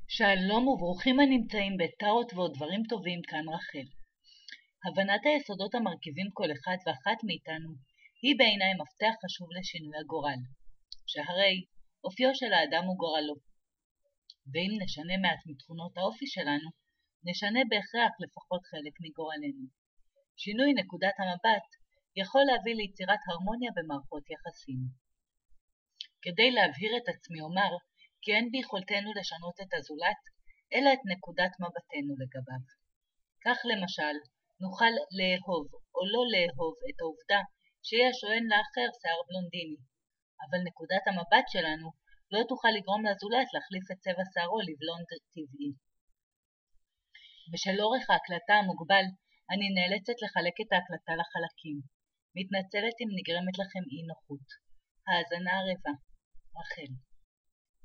שלום וברוכים הנמצאים בטארוט ועוד דברים טובים, כאן רחל. הבנת היסודות המרכיבים כל אחד ואחת מאיתנו היא בעיניי מפתח חשוב לשינוי הגורל, שהרי אופיו של האדם הוא גורלו. ואם נשנה מעט מתכונות האופי שלנו, נשנה בהכרח לפחות חלק מגורלנו. שינוי נקודת המבט יכול להביא ליצירת הרמוניה במערכות יחסים. כדי להבהיר את עצמי אומר כי אין ביכולתנו לשנות את הזולת, אלא את נקודת מבטנו לגביו. כך למשל, נוכל לאהוב או לא לאהוב את העובדה שיש או אין לאחר שיער בלונדיני, אבל נקודת המבט שלנו לא תוכל לגרום לזולת להחליף את צבע שערו לבלונד טבעי. בשל אורך ההקלטה המוגבל, אני נאלצת לחלק את ההקלטה לחלקים. מתנצלת אם נגרמת לכם אי נוחות. האזנה ערבה. רחל.